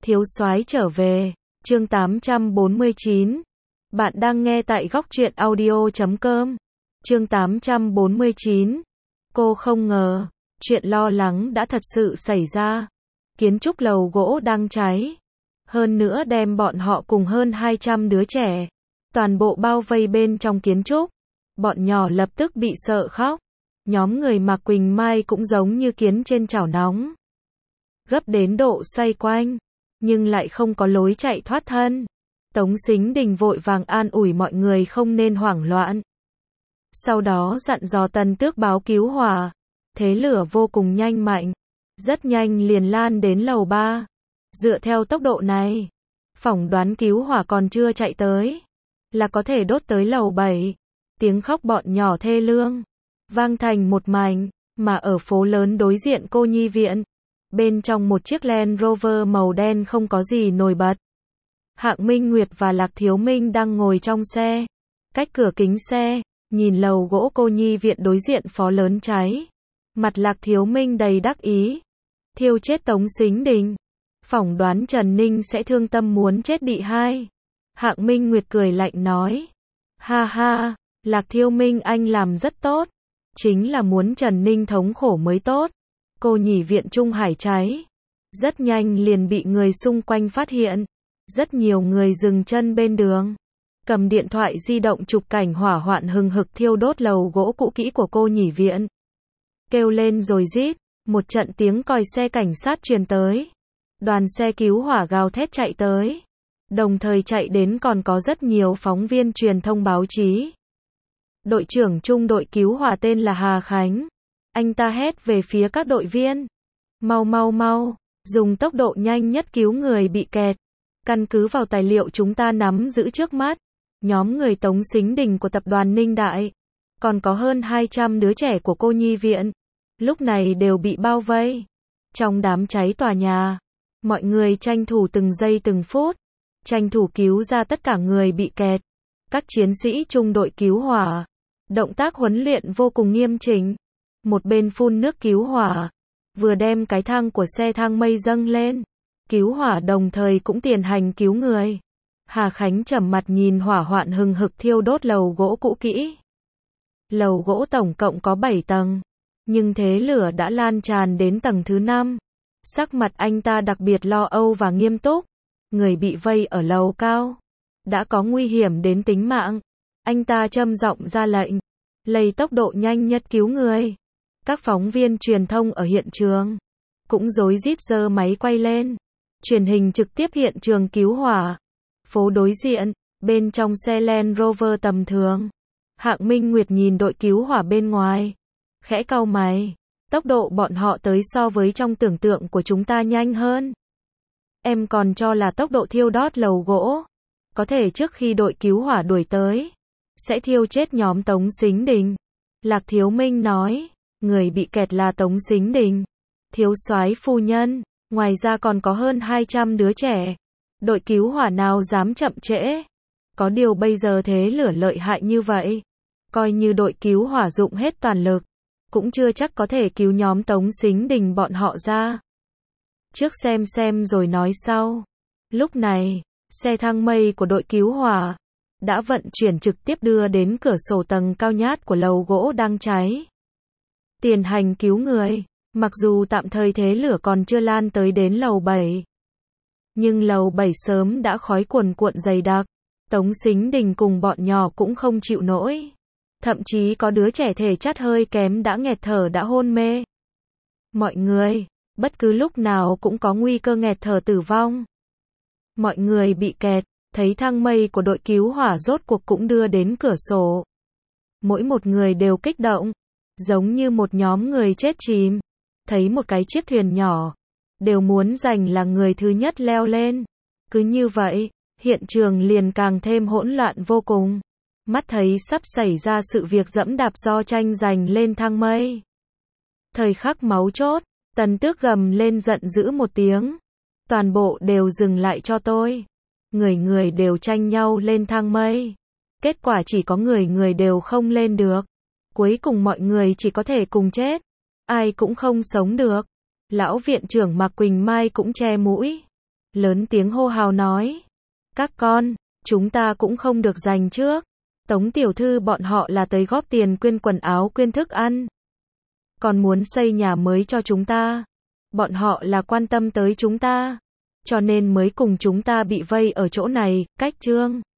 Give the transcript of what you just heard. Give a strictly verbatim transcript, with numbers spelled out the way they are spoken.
Thiếu soái trở về, chương tám trăm bốn mươi chín. Bạn đang nghe tại góc truyện audio chấm com. Chương tám trăm bốn mươi chín. Cô không ngờ, chuyện lo lắng đã thật sự xảy ra. Kiến trúc lầu gỗ đang cháy. Hơn nữa đem bọn họ cùng hơn hai trăm đứa trẻ, toàn bộ bao vây bên trong kiến trúc. Bọn nhỏ lập tức bị sợ khóc. Nhóm người Mạc Quỳnh Mai cũng giống như kiến trên chảo nóng. Gấp đến độ xoay quanh, nhưng lại không có lối chạy thoát thân. Tống Sính Đình vội vàng an ủi mọi người không nên hoảng loạn. Sau đó dặn dò Tần Tước báo cứu hỏa. Thế lửa vô cùng nhanh mạnh, rất nhanh liền lan đến lầu ba. Dựa theo tốc độ này, phỏng đoán cứu hỏa còn chưa chạy tới, là có thể đốt tới lầu bảy. Tiếng khóc bọn nhỏ thê lương vang thành một mảnh, mà ở phố lớn đối diện cô nhi viện, bên trong một chiếc Land Rover màu đen không có gì nổi bật. Hạng Minh Nguyệt và Lạc Thiếu Minh đang ngồi trong xe, cách cửa kính xe, nhìn lầu gỗ cô nhi viện đối diện phó lớn cháy. Mặt Lạc Thiếu Minh đầy đắc ý. Thiêu chết Tống Sính Đình. Phỏng đoán Trần Ninh sẽ thương tâm muốn chết đị hai. Hạng Minh Nguyệt cười lạnh nói. Ha ha, Lạc Thiếu Minh anh làm rất tốt. Chính là muốn Trần Ninh thống khổ mới tốt. Cô nhỉ viện Trung Hải cháy. Rất nhanh liền bị người xung quanh phát hiện. Rất nhiều người dừng chân bên đường, cầm điện thoại di động chụp cảnh hỏa hoạn hừng hực thiêu đốt lầu gỗ cũ kỹ của cô nhỉ viện. Kêu lên rồi rít, một trận tiếng còi xe cảnh sát truyền tới. Đoàn xe cứu hỏa gào thét chạy tới. Đồng thời chạy đến còn có rất nhiều phóng viên truyền thông báo chí. Đội trưởng trung đội cứu hỏa tên là Hà Khánh. Anh ta hét về phía các đội viên. Mau mau mau, dùng tốc độ nhanh nhất cứu người bị kẹt. Căn cứ vào tài liệu chúng ta nắm giữ trước mắt, nhóm người Tống Sính Đình của tập đoàn Ninh Đại, còn có hơn hai trăm đứa trẻ của cô nhi viện, lúc này đều bị bao vây. Trong đám cháy tòa nhà, mọi người tranh thủ từng giây từng phút, tranh thủ cứu ra tất cả người bị kẹt. Các chiến sĩ trung đội cứu hỏa, động tác huấn luyện vô cùng nghiêm chỉnh. Một bên phun nước cứu hỏa, vừa đem cái thang của xe thang mây dâng lên. Cứu hỏa đồng thời cũng tiến hành cứu người. Hà Khánh trầm mặt nhìn hỏa hoạn hừng hực thiêu đốt lầu gỗ cũ kỹ. Lầu gỗ tổng cộng có bảy tầng, nhưng thế lửa đã lan tràn đến tầng thứ năm. Sắc mặt anh ta đặc biệt lo âu và nghiêm túc. Người bị vây ở lầu cao, đã có nguy hiểm đến tính mạng. Anh ta trầm giọng ra lệnh, lấy tốc độ nhanh nhất cứu người. Các phóng viên truyền thông ở hiện trường cũng rối rít giơ máy quay lên, truyền hình trực tiếp hiện trường cứu hỏa. Phố đối diện, bên trong xe Land Rover tầm thường, Hạng Minh Nguyệt nhìn đội cứu hỏa bên ngoài, khẽ cau mày. Tốc độ bọn họ tới so với trong tưởng tượng của chúng ta nhanh hơn. Em còn cho là tốc độ thiêu đốt lầu gỗ, có thể trước khi đội cứu hỏa đuổi tới, sẽ thiêu chết nhóm Tống Sính Đình. Lạc Thiếu Minh nói, người bị kẹt là Tống Sính Đình. Thiếu soái phu nhân, ngoài ra còn có hơn hai trăm đứa trẻ. Đội cứu hỏa nào dám chậm trễ. Có điều bây giờ thế lửa lợi hại như vậy, coi như đội cứu hỏa dụng hết toàn lực, cũng chưa chắc có thể cứu nhóm Tống Sính Đình bọn họ ra. Trước xem xem rồi nói sau. Lúc này, xe thang mây của đội cứu hỏa đã vận chuyển trực tiếp đưa đến cửa sổ tầng cao nhát của lầu gỗ đang cháy. Tiến hành cứu người. Mặc dù tạm thời thế lửa còn chưa lan tới đến lầu bảy, nhưng lầu bảy sớm đã khói cuồn cuộn dày đặc. Tống Sính Đình cùng bọn nhỏ cũng không chịu nổi. Thậm chí có đứa trẻ thể chất hơi kém đã nghẹt thở đã hôn mê. Mọi người, bất cứ lúc nào cũng có nguy cơ nghẹt thở tử vong. Mọi người bị kẹt, thấy thang mây của đội cứu hỏa rốt cuộc cũng đưa đến cửa sổ. Mỗi một người đều kích động, giống như một nhóm người chết chìm. Thấy một cái chiếc thuyền nhỏ, đều muốn giành là người thứ nhất leo lên. Cứ như vậy, hiện trường liền càng thêm hỗn loạn vô cùng. Mắt thấy sắp xảy ra sự việc dẫm đạp do tranh giành lên thang mây. Thời khắc máu chốt, Tần Tước gầm lên giận dữ một tiếng. Toàn bộ đều dừng lại cho tôi. Người người đều tranh nhau lên thang mây. Kết quả chỉ có người người đều không lên được. Cuối cùng mọi người chỉ có thể cùng chết. Ai cũng không sống được. Lão viện trưởng Mạc Quỳnh Mai cũng che mũi. lớn tiếng hô hào nói. Các con, chúng ta cũng không được giành trước. Tống tiểu thư bọn họ là tới góp tiền quyên quần áo quyên thức ăn. Còn muốn xây nhà mới cho chúng ta. Bọn họ là quan tâm tới chúng ta. Cho nên mới cùng chúng ta bị vây ở chỗ này, cách Trương